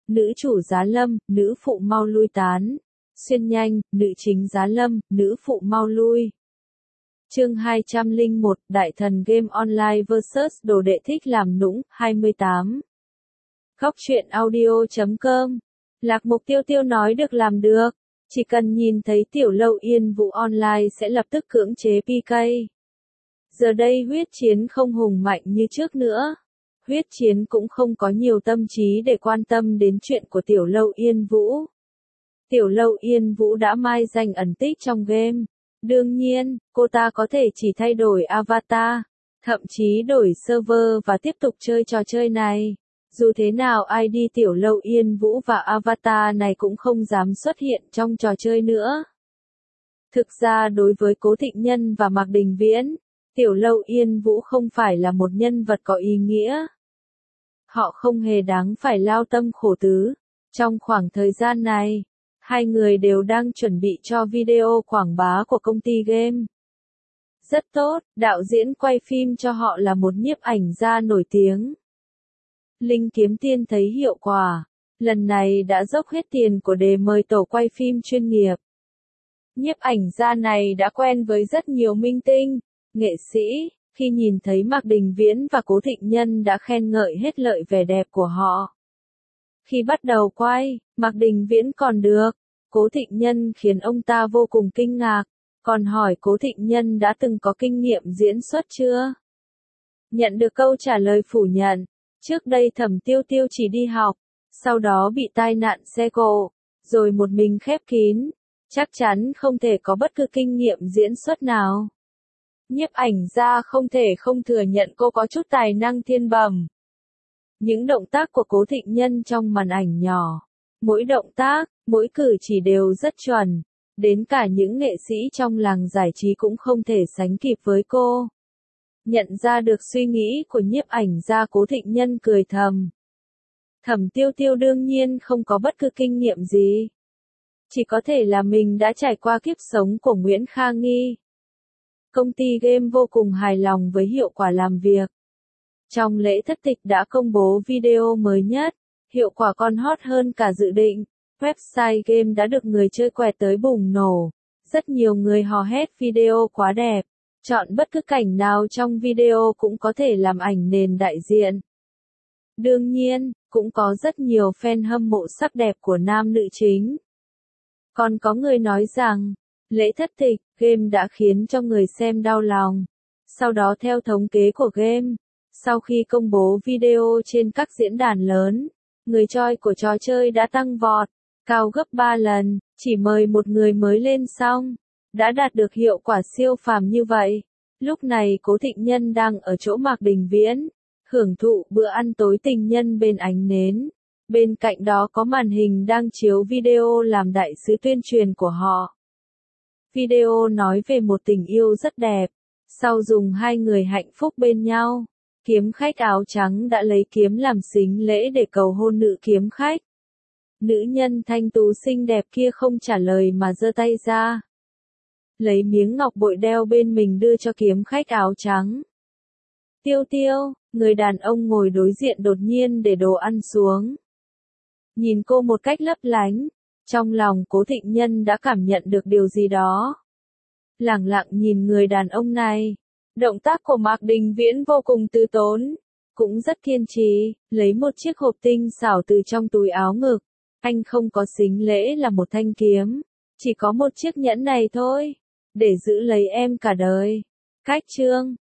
nữ chủ giá lâm, nữ phụ mau lui tán. Xuyên nhanh, nữ chính giá lâm, nữ phụ mau lui. Chương 201, Đại thần game online vs đồ đệ thích làm nũng, 28. Góc truyện audio.com. Lạc Mục Tiêu Tiêu nói được làm được. Chỉ cần nhìn thấy Tiểu Lâu Yên Vũ online sẽ lập tức cưỡng chế PK. Giờ đây huyết chiến không hùng mạnh như trước nữa. Huyết chiến cũng không có nhiều tâm trí để quan tâm đến chuyện của Tiểu Lâu Yên Vũ. Tiểu Lâu Yên Vũ đã mai danh ẩn tích trong game. Đương nhiên, cô ta có thể chỉ thay đổi avatar, thậm chí đổi server và tiếp tục chơi trò chơi này. Dù thế nào ID Tiểu Lâu Yên Vũ và avatar này cũng không dám xuất hiện trong trò chơi nữa. Thực ra đối với Cố Thịnh Nhân và Mạc Đình Viễn, Tiểu Lâu Yên Vũ không phải là một nhân vật có ý nghĩa. Họ không hề đáng phải lao tâm khổ tứ. Trong khoảng thời gian này, hai người đều đang chuẩn bị cho video quảng bá của công ty game. Rất tốt, đạo diễn quay phim cho họ là một nhiếp ảnh gia nổi tiếng. Linh Kiếm Tiên thấy hiệu quả, lần này đã dốc hết tiền của để mời tổ quay phim chuyên nghiệp. Nhiếp ảnh gia này đã quen với rất nhiều minh tinh, nghệ sĩ, khi nhìn thấy Mạc Đình Viễn và Cố Thịnh Nhân đã khen ngợi hết lợi vẻ đẹp của họ. Khi bắt đầu quay, Mạc Đình Viễn còn được, Cố Thịnh Nhân khiến ông ta vô cùng kinh ngạc, còn hỏi Cố Thịnh Nhân đã từng có kinh nghiệm diễn xuất chưa? Nhận được câu trả lời phủ nhận, trước đây Thẩm Tiêu Tiêu chỉ đi học, sau đó bị tai nạn xe cộ, rồi một mình khép kín, chắc chắn không thể có bất cứ kinh nghiệm diễn xuất nào. Nhiếp ảnh gia không thể không thừa nhận cô có chút tài năng thiên bẩm. Những động tác của Cố Thịnh Nhân trong màn ảnh nhỏ, mỗi động tác, mỗi cử chỉ đều rất chuẩn, đến cả những nghệ sĩ trong làng giải trí cũng không thể sánh kịp với cô. Nhận ra được suy nghĩ của nhiếp ảnh gia, Cố Thịnh Nhân cười thầm. Thẩm Tiêu Tiêu đương nhiên không có bất cứ kinh nghiệm gì. Chỉ có thể là mình đã trải qua kiếp sống của Nguyễn Kha Nghi. Công ty game vô cùng hài lòng với hiệu quả làm việc. Trong lễ thất tịch đã công bố video mới nhất, hiệu quả còn hot hơn cả dự định. Website game đã được người chơi quẹt tới bùng nổ. Rất nhiều người hò hét video quá đẹp. Chọn bất cứ cảnh nào trong video cũng có thể làm ảnh nền đại diện. Đương nhiên, cũng có rất nhiều fan hâm mộ sắc đẹp của nam nữ chính. Còn có người nói rằng, lễ thất tịch, game đã khiến cho người xem đau lòng. Sau đó theo thống kê của game, sau khi công bố video trên các diễn đàn lớn, người choi của trò chơi đã tăng vọt, cao gấp 3 lần, chỉ mời một người mới lên xong, đã đạt được hiệu quả siêu phàm như vậy. Lúc này Cố Thịnh Nhân đang ở chỗ Mạc Đình Viễn, hưởng thụ bữa ăn tối tình nhân bên ánh nến. Bên cạnh đó có màn hình đang chiếu video làm đại sứ tuyên truyền của họ. Video nói về một tình yêu rất đẹp. Sau dùng hai người hạnh phúc bên nhau, kiếm khách áo trắng đã lấy kiếm làm sính lễ để cầu hôn nữ kiếm khách. Nữ nhân thanh tú xinh đẹp kia không trả lời mà giơ tay ra, lấy miếng ngọc bội đeo bên mình đưa cho kiếm khách áo trắng. Tiêu Tiêu, người đàn ông ngồi đối diện đột nhiên để đồ ăn xuống. Nhìn cô một cách lấp lánh, trong lòng Cố Thịnh Nhân đã cảm nhận được điều gì đó. Lẳng lặng nhìn người đàn ông này. Động tác của Mạc Đình Viễn vô cùng từ tốn, cũng rất kiên trì, lấy một chiếc hộp tinh xảo từ trong túi áo ngực. Anh không có sính lễ là một thanh kiếm, chỉ có một chiếc nhẫn này thôi, để giữ lấy em cả đời. Cách chương